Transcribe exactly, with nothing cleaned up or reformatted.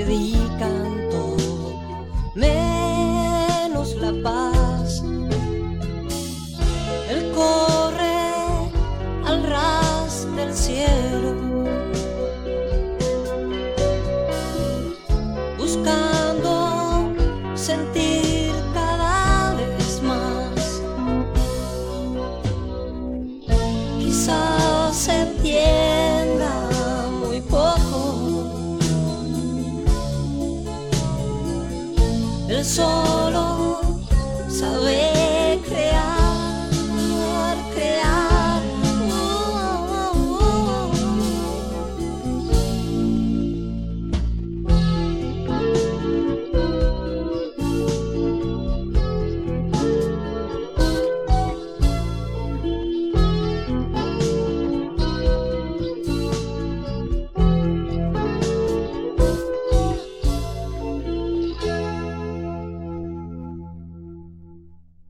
predican todo menos la paz. Él corre al ras del cielo, buscando sentir cada vez más. Quizás se entienda muy poco. El sol